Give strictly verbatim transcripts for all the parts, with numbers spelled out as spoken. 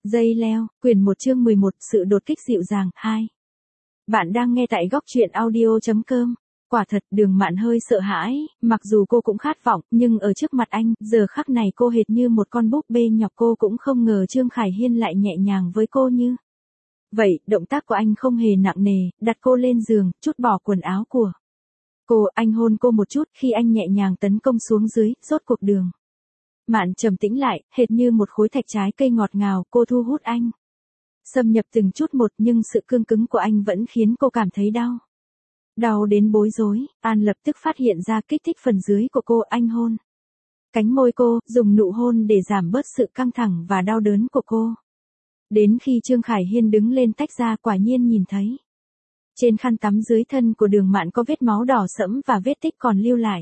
Dây leo, quyển một chương mười một, sự đột kích dịu dàng, hai. Bạn đang nghe tại góc truyện audio chấm com. Quả thật, Đường Mạn hơi sợ hãi, mặc dù cô cũng khát vọng, nhưng ở trước mặt anh, giờ khắc này cô hệt như một con búp bê nhọc, cô cũng không ngờ Trương Khải Hiên lại nhẹ nhàng với cô như vậy. Động tác của anh không hề nặng nề, đặt cô lên giường, trút bỏ quần áo của cô, anh hôn cô một chút, khi anh nhẹ nhàng tấn công xuống dưới, rốt cuộc Đường Mạn trầm tĩnh lại, hệt như một khối thạch trái cây ngọt ngào, cô thu hút anh, xâm nhập từng chút một, nhưng sự cương cứng của anh vẫn khiến cô cảm thấy đau. Đau đến bối rối, An lập tức phát hiện ra kích thích phần dưới của cô, anh hôn cánh môi cô, dùng nụ hôn để giảm bớt sự căng thẳng và đau đớn của cô. Đến khi Trương Khải Hiên đứng lên tách ra, quả nhiên nhìn thấy trên khăn tắm dưới thân của Đường Mạn có vết máu đỏ sẫm và vết tích còn lưu lại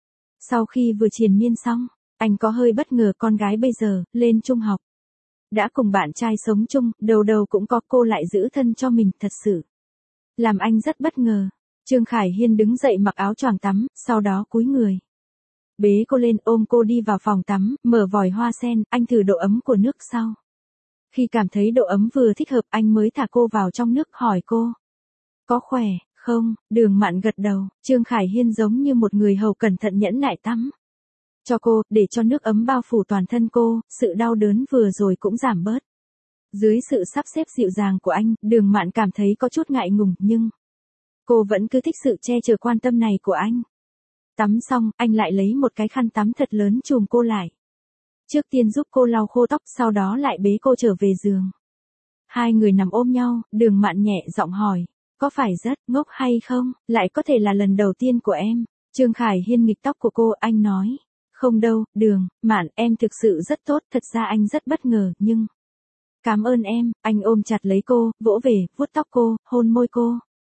sau khi vừa triền miên xong. Anh có hơi bất ngờ, con gái bây giờ, lên trung học, đã cùng bạn trai sống chung, đầu đầu cũng có, cô lại giữ thân cho mình, thật sự làm anh rất bất ngờ. Trương Khải Hiên đứng dậy mặc áo choàng tắm, sau đó cúi người bế cô lên, ôm cô đi vào phòng tắm, mở vòi hoa sen, anh thử độ ấm của nước sau. Khi cảm thấy độ ấm vừa thích hợp, anh mới thả cô vào trong nước, hỏi cô có khỏe không. Đường Mạn gật đầu. Trương Khải Hiên giống như một người hầu cẩn thận nhẫn nại tắm cho cô, để cho nước ấm bao phủ toàn thân cô, sự đau đớn vừa rồi cũng giảm bớt. Dưới sự sắp xếp dịu dàng của anh, Đường Mạn cảm thấy có chút ngại ngùng, nhưng cô vẫn cứ thích sự che chở quan tâm này của anh. Tắm xong, anh lại lấy một cái khăn tắm thật lớn chùm cô lại. Trước tiên giúp cô lau khô tóc, sau đó lại bế cô trở về giường. Hai người nằm ôm nhau, Đường Mạn nhẹ giọng hỏi, có phải rất ngốc hay không, lại có thể là lần đầu tiên của em. Trương Khải Hiên nghịch tóc của cô, anh nói, không đâu, Đường Mạn, em thực sự rất tốt, thật ra anh rất bất ngờ, nhưng cảm ơn em. Anh ôm chặt lấy cô, vỗ về, vuốt tóc cô, hôn môi cô.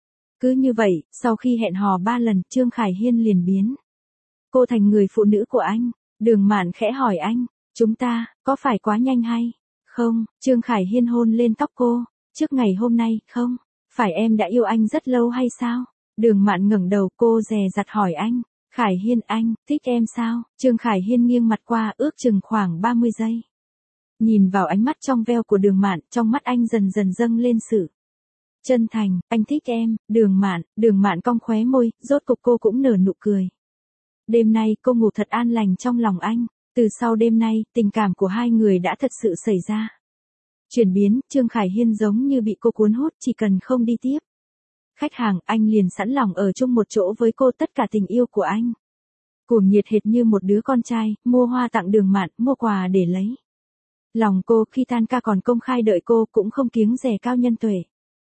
Cứ như vậy, sau khi hẹn hò ba lần, Trương Khải Hiên liền biến cô thành người phụ nữ của anh. Đường Mạn khẽ hỏi anh, chúng ta, có phải quá nhanh hay không? Trương Khải Hiên hôn lên tóc cô, trước ngày hôm nay, không phải em đã yêu anh rất lâu hay sao? Đường Mạn ngẩng đầu, cô dè dặt hỏi anh, Khải Hiên, anh thích em sao? Trương Khải Hiên nghiêng mặt qua, ước chừng khoảng ba mươi giây. Nhìn vào ánh mắt trong veo của Đường Mạn, trong mắt anh dần dần dâng lên sự chân thành, anh thích em. Đường Mạn, Đường Mạn cong khóe môi, rốt cục cô cũng nở nụ cười. Đêm nay cô ngủ thật an lành trong lòng anh. Từ sau đêm nay, tình cảm của hai người đã thật sự xảy ra chuyển biến. Trương Khải Hiên giống như bị cô cuốn hút, chỉ cần không đi tiếp khách hàng, anh liền sẵn lòng ở chung một chỗ với cô. Tất cả tình yêu của anh cuồng nhiệt hệt như một đứa con trai, mua hoa tặng Đường Mạn, mua quà để lấy lòng cô. Khi tan ca còn công khai đợi cô, cũng không kiêng dè cao nhân tuệ.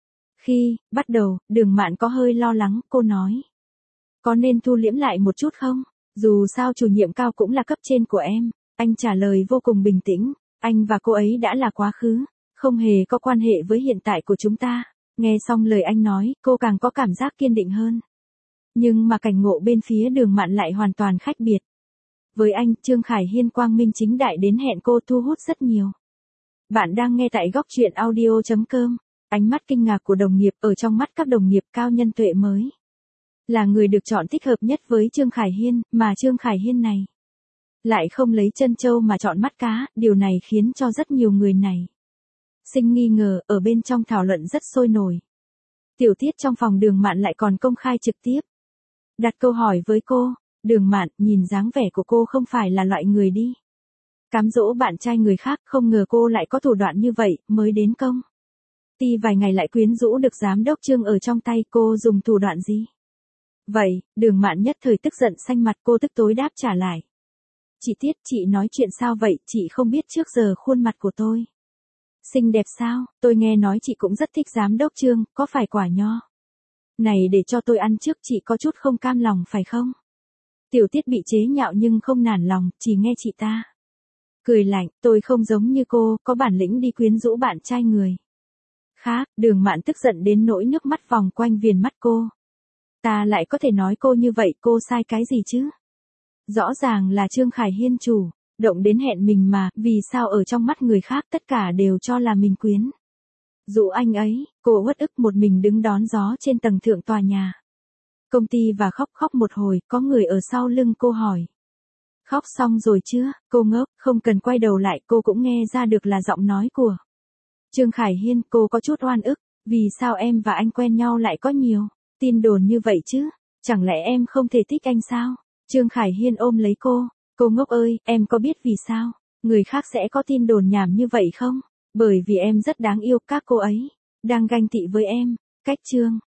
Khi bắt đầu, Đường Mạn có hơi lo lắng, cô nói, có nên thu liễm lại một chút không? Dù sao chủ nhiệm cao cũng là cấp trên của em. Anh trả lời vô cùng bình tĩnh, anh và cô ấy đã là quá khứ, không hề có quan hệ với hiện tại của chúng ta. Nghe xong lời anh nói, cô càng có cảm giác kiên định hơn. Nhưng mà cảnh ngộ bên phía Đường Mạn lại hoàn toàn khác biệt. Với anh, Trương Khải Hiên quang minh chính đại đến hẹn cô, thu hút rất nhiều. Bạn đang nghe tại góc truyện audio chấm com. Ánh mắt kinh ngạc của đồng nghiệp, ở trong mắt các đồng nghiệp, cao nhân tuệ mới là người được chọn thích hợp nhất với Trương Khải Hiên, mà Trương Khải Hiên này lại không lấy chân châu mà chọn mắt cá. Điều này khiến cho rất nhiều người này sinh nghi ngờ. Ở bên trong thảo luận rất sôi nổi. Tiểu Tiết trong phòng Đường Mạn lại còn công khai trực tiếp đặt câu hỏi với cô. Đường Mạn, nhìn dáng vẻ của cô không phải là loại người đi cám dỗ bạn trai người khác, không ngờ cô lại có thủ đoạn như vậy. Mới đến công ty vài ngày lại quyến rũ được giám đốc Trương ở trong tay, cô dùng thủ đoạn gì vậy? Đường Mạn nhất thời tức giận xanh mặt, cô tức tối đáp trả lại, chị Tiết, chị nói chuyện sao vậy? Chị không biết trước giờ khuôn mặt của tôi xinh đẹp sao? Tôi nghe nói chị cũng rất thích giám đốc Trương, có phải quả nho này để cho tôi ăn trước? Chị có chút không cam lòng phải không? Tiểu Tiết bị chế nhạo nhưng không nản lòng, chỉ nghe chị ta cười lạnh, tôi không giống như cô, có bản lĩnh đi quyến rũ bạn trai người khác. Đường Mạn tức giận đến nỗi nước mắt vòng quanh viền mắt cô. Ta lại có thể nói cô như vậy, cô sai cái gì chứ? Rõ ràng là Trương Khải Hiên chủ động đến hẹn mình mà, vì sao ở trong mắt người khác tất cả đều cho là mình quyến rũ anh ấy? Cô uất ức một mình đứng đón gió trên tầng thượng tòa nhà công ty và khóc khóc một hồi. Có người ở sau lưng cô hỏi, khóc xong rồi chưa? Cô ngốc, không cần quay đầu lại, cô cũng nghe ra được là giọng nói của Trương Khải Hiên, cô có chút oan ức, vì sao em và anh quen nhau lại có nhiều tin đồn như vậy chứ? Chẳng lẽ em không thể thích anh sao? Trương Khải Hiên ôm lấy cô, cô ngốc ơi, em có biết vì sao người khác sẽ có tin đồn nhảm như vậy không? Bởi vì em rất đáng yêu, các cô ấy đang ganh tị với em. Cách Trương